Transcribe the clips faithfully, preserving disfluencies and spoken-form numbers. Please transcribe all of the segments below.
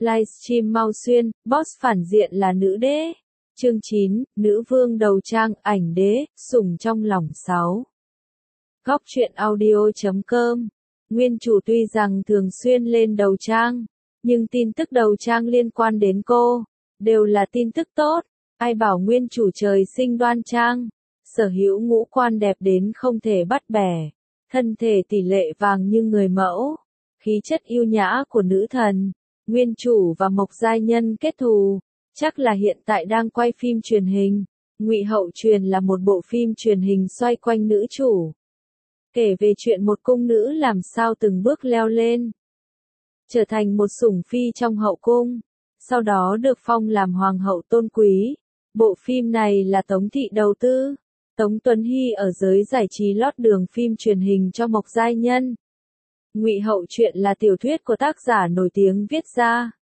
Livestream Mao Xuyên, boss phản diện là nữ đế. Chương chín, nữ vương đầu trang, ảnh đế, sủng trong lòng sáu. Góc truyện audio.com. Nguyên chủ tuy rằng thường xuyên lên đầu trang, nhưng tin tức đầu trang liên quan đến cô, đều là tin tức tốt. Ai bảo nguyên chủ trời sinh đoan trang, sở hữu ngũ quan đẹp đến không thể bắt bẻ, thân thể tỷ lệ vàng như người mẫu, khí chất yêu nhã của nữ thần. Nguyên chủ và Mộc Giai Nhân kết thù, chắc là hiện tại đang quay phim truyền hình. Ngụy Hậu Truyền là một bộ phim truyền hình xoay quanh nữ chủ, kể về chuyện một cung nữ làm sao từng bước leo lên, trở thành một sủng phi trong hậu cung, sau đó được phong làm hoàng hậu tôn quý. Bộ phim này là Tống Thị đầu tư, Tống Tuấn Hy ở giới giải trí lót đường phim truyền hình cho Mộc Giai Nhân. Ngụy Hậu Truyện là tiểu thuyết của tác giả nổi tiếng viết ra,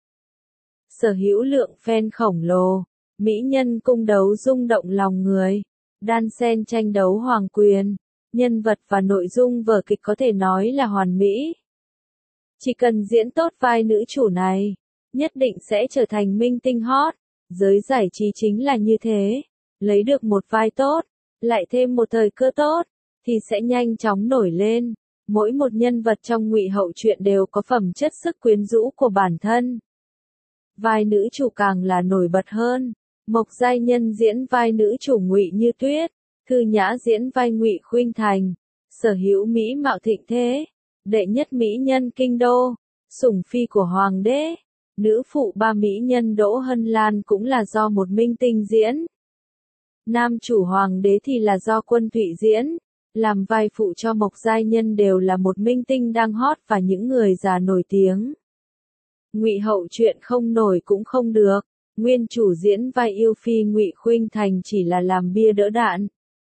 sở hữu lượng fan khổng lồ, mỹ nhân cung đấu rung động lòng người, đan xen tranh đấu hoàng quyền, nhân vật và nội dung vở kịch có thể nói là hoàn mỹ. Chỉ cần diễn tốt vai nữ chủ này, nhất định sẽ trở thành minh tinh hot. Giới giải trí chính là như thế, lấy được một vai tốt, lại thêm một thời cơ tốt, thì sẽ nhanh chóng nổi lên. Mỗi một nhân vật trong Ngụy Hậu Truyện đều có phẩm chất sức quyến rũ của bản thân. Vai nữ chủ càng là nổi bật hơn. Mộc Giai Nhân diễn vai nữ chủ Ngụy Như Tuyết, Thư Nhã diễn vai Ngụy Khuynh Thành, sở hữu mỹ mạo thịnh thế, đệ nhất mỹ nhân kinh đô, sủng phi của hoàng đế. Nữ phụ ba mỹ nhân Đỗ Hân Lan cũng là do một minh tinh diễn. Nam chủ hoàng đế thì là do Quân Thụy diễn. Làm vai phụ cho Mộc Giai Nhân đều là một minh tinh đang hot và những người già nổi tiếng. Ngụy Hậu Truyện không nổi cũng không được, nguyên chủ diễn vai yêu phi Ngụy Khuynh Thành chỉ là làm bia đỡ đạn.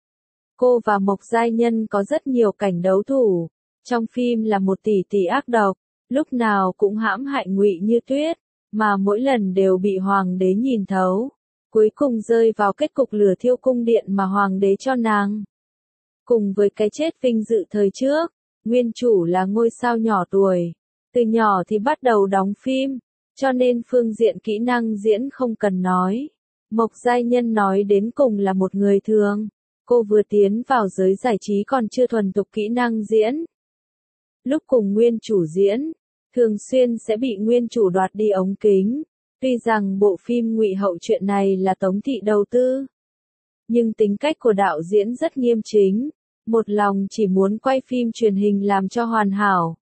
Cô và Mộc Giai Nhân có rất nhiều cảnh đấu thủ, trong phim là một tỷ tỷ ác độc, lúc nào cũng hãm hại Ngụy Như Tuyết, mà mỗi lần đều bị hoàng đế nhìn thấu, cuối cùng rơi vào kết cục lửa thiêu cung điện mà hoàng đế cho nàng. Cùng với cái chết vinh dự thời trước, nguyên chủ là ngôi sao nhỏ tuổi, từ nhỏ thì bắt đầu đóng phim, cho nên phương diện kỹ năng diễn không cần nói. Mộc Giai Nhân nói đến cùng là một người thường, cô vừa tiến vào giới giải trí còn chưa thuần thục kỹ năng diễn. Lúc cùng nguyên chủ diễn, thường xuyên sẽ bị nguyên chủ đoạt đi ống kính. Tuy rằng bộ phim Ngụy Hậu Truyện này là Tống Thị đầu tư, nhưng tính cách của đạo diễn rất nghiêm chính, một lòng chỉ muốn quay phim truyền hình làm cho hoàn hảo.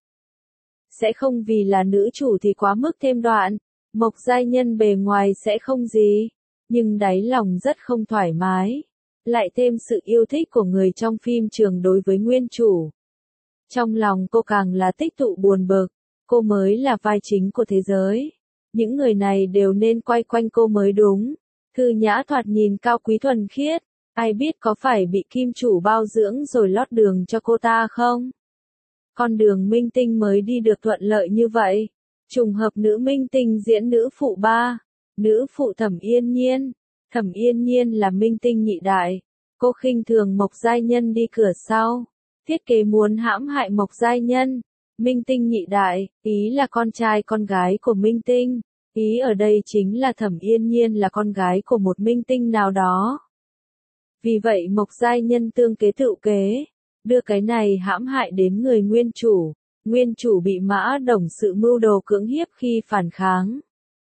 Sẽ không vì là nữ chủ thì quá mức thêm đoạn. Mộc Giai Nhân bề ngoài sẽ không gì, nhưng đáy lòng rất không thoải mái. Lại thêm sự yêu thích của người trong phim trường đối với nguyên chủ. Trong lòng cô càng là tích tụ buồn bực, cô mới là vai chính của thế giới. Những người này đều nên quay quanh cô mới đúng. Thư Nhã thoạt nhìn cao quý thuần khiết, ai biết có phải bị kim chủ bao dưỡng rồi lót đường cho cô ta không? Con đường minh tinh mới đi được thuận lợi như vậy. Trùng hợp nữ minh tinh diễn nữ phụ ba, nữ phụ Thẩm Yên Nhiên. Thẩm Yên Nhiên là minh tinh nhị đại, cô khinh thường Mộc Giai Nhân đi cửa sau, thiết kế muốn hãm hại Mộc Giai Nhân. Minh tinh nhị đại, ý là con trai con gái của minh tinh, ý ở đây chính là Thẩm Yên Nhiên là con gái của một minh tinh nào đó. Vì vậy Mộc Giai Nhân tương kế tự kế, đưa cái này hãm hại đến người nguyên chủ. Nguyên chủ bị Mã Đồng Sự mưu đồ cưỡng hiếp khi phản kháng.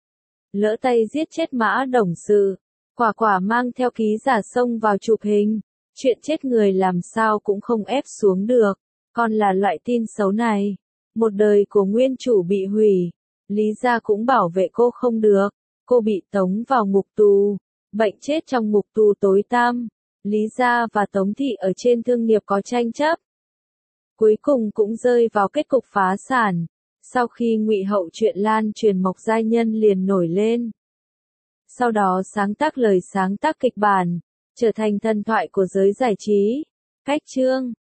Lỡ tay giết chết Mã Đồng Sự, quả quả mang theo ký giả xông vào chụp hình. Chuyện chết người làm sao cũng không ép xuống được, còn là loại tin xấu này. Một đời của nguyên chủ bị hủy, Lý gia cũng bảo vệ cô không được, cô bị tống vào ngục tù, bệnh chết trong ngục tù tối tăm. Lý gia và Tống Thị ở trên thương nghiệp có tranh chấp, cuối cùng cũng rơi vào kết cục phá sản. Sau khi Ngụy Hậu Truyện lan truyền, Mộc Giai Nhân liền nổi lên. Sau đó sáng tác lời sáng tác kịch bản, trở thành thần thoại của giới giải trí. Cách chương